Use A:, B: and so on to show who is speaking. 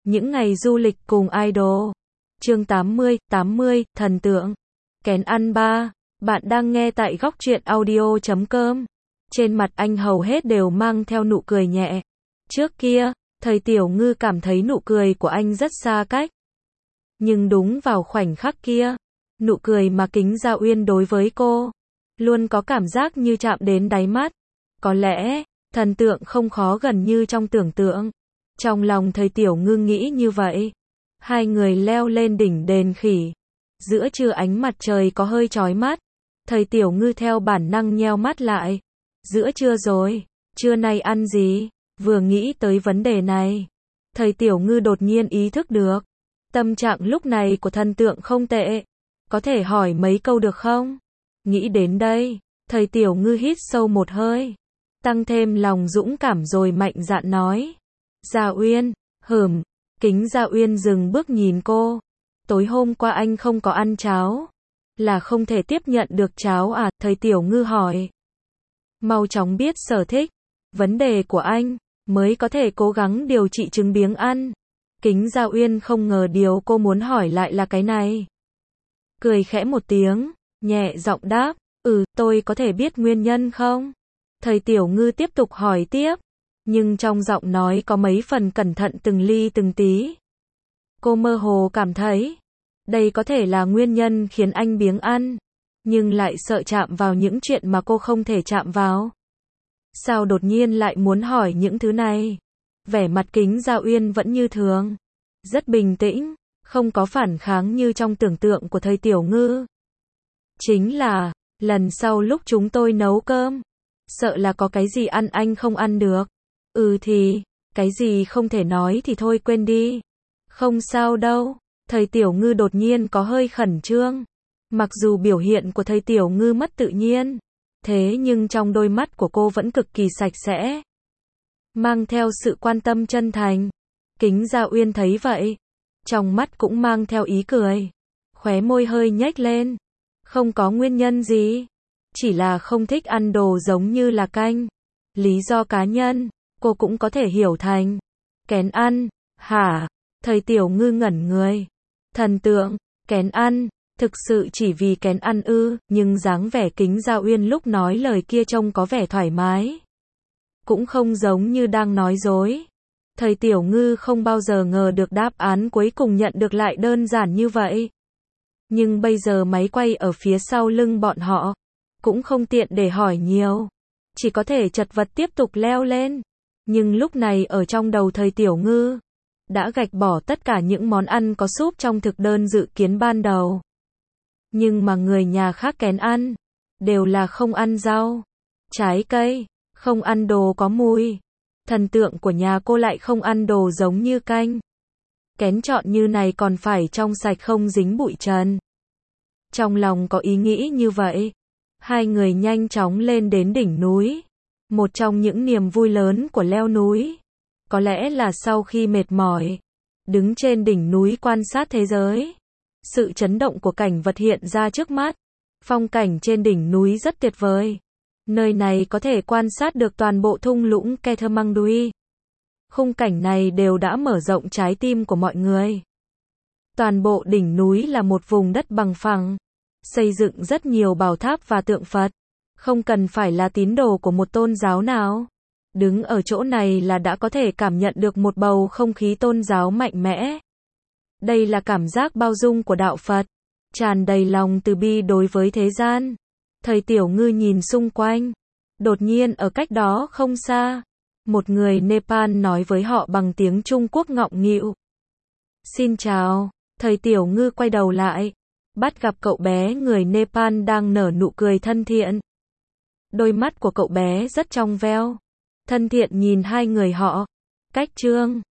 A: Những ngày du lịch cùng idol. Chương 80, thần tượng. Kén ăn 3. Bạn đang nghe tại góc truyện audio.com. Trên mặt anh hầu hết đều mang theo nụ cười nhẹ. Trước kia, thầy Tiểu Ngư cảm thấy nụ cười của anh rất xa cách. Nhưng đúng vào khoảnh khắc kia, nụ cười mà Kính Gia Uyên đối với cô, luôn có cảm giác như chạm đến đáy mắt. Có lẽ, thần tượng không khó gần như trong tưởng tượng. Trong lòng thầy Tiểu Ngư nghĩ như vậy. Hai người leo lên đỉnh đền khỉ. Giữa trưa ánh mặt trời có hơi chói mắt. Thầy Tiểu Ngư theo bản năng nheo mắt lại. Giữa trưa rồi, trưa nay ăn gì? Vừa nghĩ tới vấn đề này, thầy Tiểu Ngư đột nhiên ý thức được. Tâm trạng lúc này của thần tượng không tệ. Có thể hỏi mấy câu được không? Nghĩ đến đây, thầy Tiểu Ngư hít sâu một hơi. Tăng thêm lòng dũng cảm rồi mạnh dạn nói. Gia Uyên, Kính Gia Uyên dừng bước nhìn cô. Tối hôm qua anh không có ăn cháo. Là không thể tiếp nhận được cháo à? Thầy Tiểu Ngư hỏi. Mau chóng biết sở thích, vấn đề của anh, mới có thể cố gắng điều trị chứng biếng ăn. Kính Gia Uyên không ngờ điều cô muốn hỏi lại là cái này. Cười khẽ một tiếng, nhẹ giọng đáp, tôi có thể biết nguyên nhân không? Thầy Tiểu Ngư tiếp tục hỏi tiếp, nhưng trong giọng nói có mấy phần cẩn thận từng ly từng tí. Cô mơ hồ cảm thấy, đây có thể là nguyên nhân khiến anh biếng ăn, nhưng lại sợ chạm vào những chuyện mà cô không thể chạm vào. Sao đột nhiên lại muốn hỏi những thứ này? Vẻ mặt Kính Gia Uyên vẫn như thường, rất bình tĩnh, không có phản kháng như trong tưởng tượng của thầy Tiểu Ngư. Chính là, lần sau lúc chúng tôi nấu cơm, sợ là có cái gì ăn anh không ăn được. Thì, cái gì không thể nói thì thôi quên đi. Không sao đâu. Thầy Tiểu Ngư đột nhiên có hơi khẩn trương. Mặc dù biểu hiện của thầy Tiểu Ngư mất tự nhiên, thế nhưng trong đôi mắt của cô vẫn cực kỳ sạch sẽ, mang theo sự quan tâm chân thành. Kính Gia Uyên thấy vậy, trong mắt cũng mang theo ý cười, khóe môi hơi nhếch lên. Không có nguyên nhân gì, chỉ là không thích ăn đồ giống như là canh. Lý do cá nhân, cô cũng có thể hiểu thành kén ăn. Hả? Thầy Tiểu Ngư ngẩn người. Thần tượng, kén ăn, thực sự chỉ vì kén ăn ư? Nhưng dáng vẻ Kính Gia Uyên lúc nói lời kia trông có vẻ thoải mái, cũng không giống như đang nói dối. Thầy Tiểu Ngư không bao giờ ngờ được đáp án cuối cùng nhận được lại đơn giản như vậy. Nhưng bây giờ máy quay ở phía sau lưng bọn họ, cũng không tiện để hỏi nhiều, chỉ có thể chật vật tiếp tục leo lên. Nhưng lúc này ở trong đầu thầy Tiểu Ngư, đã gạch bỏ tất cả những món ăn có súp trong thực đơn dự kiến ban đầu. Nhưng mà người nhà khác kén ăn, đều là không ăn rau, trái cây, không ăn đồ có mùi. Thần tượng của nhà cô lại không ăn đồ giống như canh. Kén chọn như này còn phải trong sạch không dính bụi trần. Trong lòng có ý nghĩ như vậy, hai người nhanh chóng lên đến đỉnh núi. Một trong những niềm vui lớn của leo núi, có lẽ là sau khi mệt mỏi, đứng trên đỉnh núi quan sát thế giới. Sự chấn động của cảnh vật hiện ra trước mắt. Phong cảnh trên đỉnh núi rất tuyệt vời. Nơi này có thể quan sát được toàn bộ thung lũng Kathmandu. Khung cảnh này đều đã mở rộng trái tim của mọi người. Toàn bộ đỉnh núi là một vùng đất bằng phẳng, xây dựng rất nhiều bảo tháp và tượng Phật. Không cần phải là tín đồ của một tôn giáo nào, đứng ở chỗ này là đã có thể cảm nhận được một bầu không khí tôn giáo mạnh mẽ. Đây là cảm giác bao dung của đạo Phật, tràn đầy lòng từ bi đối với thế gian. Thầy Tiểu Ngư nhìn xung quanh, đột nhiên ở cách đó không xa, một người Nepal nói với họ bằng tiếng Trung Quốc ngọng nghịu. Xin chào. Thầy Tiểu Ngư quay đầu lại, bắt gặp cậu bé người Nepal đang nở nụ cười thân thiện. Đôi mắt của cậu bé rất trong veo, thân thiện nhìn hai người họ. Cách Trương,